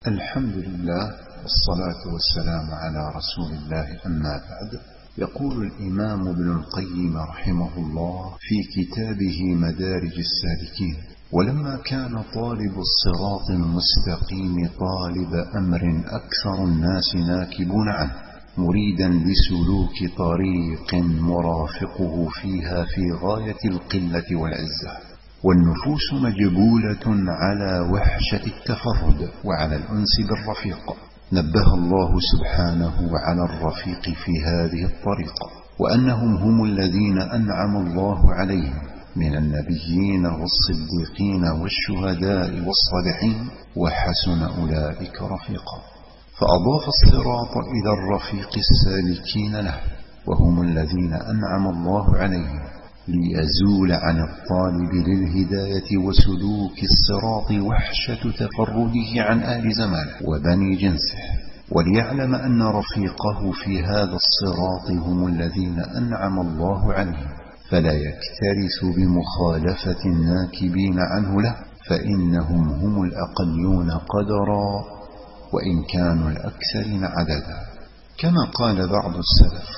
الحمد لله والصلاة والسلام على رسول الله، أما بعد. يقول الإمام ابن القيم رحمه الله في كتابه مدارج السالكين: ولما كان طالب الصراط المستقيم طالب أمر أكثر الناس ناكبون عنه، مريدا لسلوك طريق مرافقه فيها في غاية القلة والعزة، والنفوس مجبولة على وحشة التفرد وعلى الأنس بالرفيق، نبه الله سبحانه على الرفيق في هذه الطريقة، وأنهم هم الذين أنعم الله عليهم من النبيين والصديقين والشهداء والصالحين، وحسن أولئك رفيقا. فأضاف الصراط إلى الرفيق السالكين له، وهم الذين أنعم الله عليهم، ليزول عن الطالب للهداية وسلوك الصراط وحشة تفرده عن أهل زمانه وبني جنسه، وليعلم أن رفيقه في هذا الصراط هم الذين أنعم الله عليهم، فلا يكترث بمخالفة الناكبين عنه له، فإنهم هم الأقلون قدرا وإن كانوا الأكثرين عددا. كما قال بعض السلف: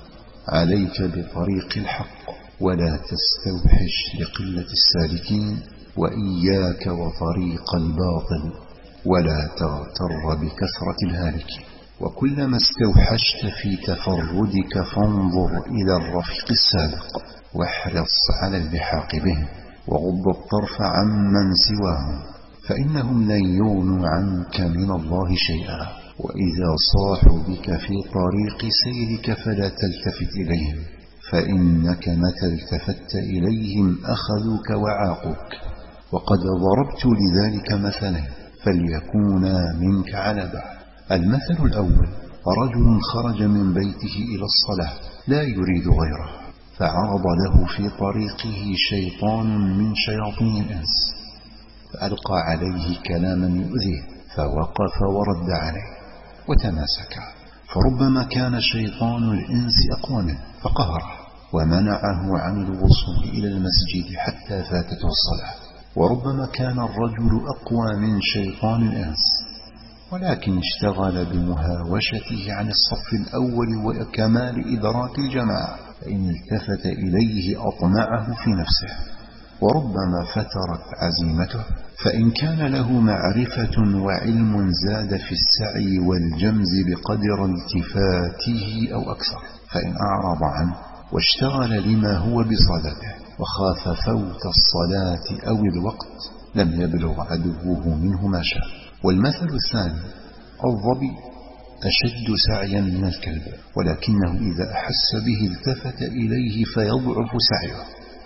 عليك بطريق الحق ولا تستوحش لقلة السالكين، وإياك وطريق الباطل ولا تغتر بكثرة الهالكين. وكلما استوحشت في تفردك فانظر إلى الرفيق السابق، واحرص على اللحاق بهم، وغض الطرف عمن سواهم، فإنهم لن يغنوا عنك من الله شيئا. وإذا صاحوا بك في طريق سيرك فلا تلتفت إليهم، فإنك متى التفت إليهم أخذوك وعاقوك. وقد ضربت لذلك مثلا فليكونا منك على بعض. المثل الأول: رجل خرج من بيته إلى الصلاة لا يريد غيره، فعرض له في طريقه شيطان من شياطين الإنس، فألقى عليه كلاما يؤذيه، فوقف ورد عليه وتماسكا، فربما كان شيطان الإنس أقوى منه فقهره ومنعه عن الوصول إلى المسجد حتى فاتته الصلاة، وربما كان الرجل أقوى من شيطان الإنس ولكن اشتغل بمهاوشته عن الصف الأول وكمال إدراك الجماعة، فإن التفت إليه أطمعه في نفسه، وربما فترت عزيمته، فإن كان له معرفة وعلم زاد في السعي والجمز بقدر التفاته أو أكثر، فإن أعرض عنه واشتغل لما هو بصدده وخاف فوت الصلاة أو الوقت لم يبلغ عدوه منه ما شاء. والمثل الثاني: الظبي أشد سعيا من الكلب، ولكنه إذا أحس به التفت إليه فيضعف سعيه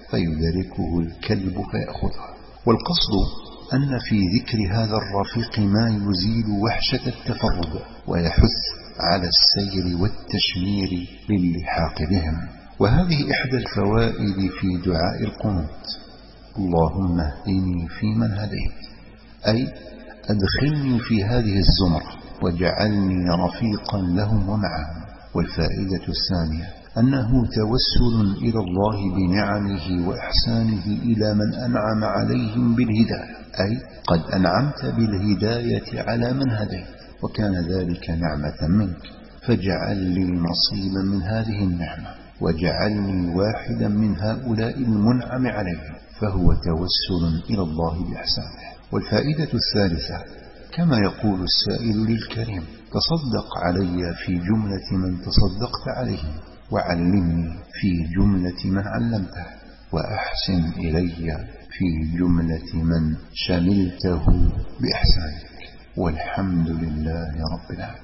فيدركه الكلب فيأخذه. والقصد أن في ذكر هذا الرفيق ما يزيل وحشة التفرد ويحث على السير والتشمير للحاق بهم. وهذه إحدى الفوائد في دعاء القنوت: اللهم اهدني فيمن هديت، أي أدخلني في هذه الزمرة واجعلني رفيقا لهم ومعهم. والفائدة الثانية أنه توسل إلى الله بنعمه وإحسانه إلى من أنعم عليهم بالهداية، أي قد أنعمت بالهداية على من هديت وكان ذلك نعمة منك، فاجعل لي نصيبا من هذه النعمة واجعلني واحدا من هؤلاء المنعم عليهم، فهو توسل إلى الله بإحسانه. والفائدة الثالثة: كما يقول السائل للكريم: تصدق علي في جملة من تصدقت عليهم، وعلمني في جملة من علمته، وأحسن إلي في جملة من شملته بإحسانك. والحمد لله رب العالمين.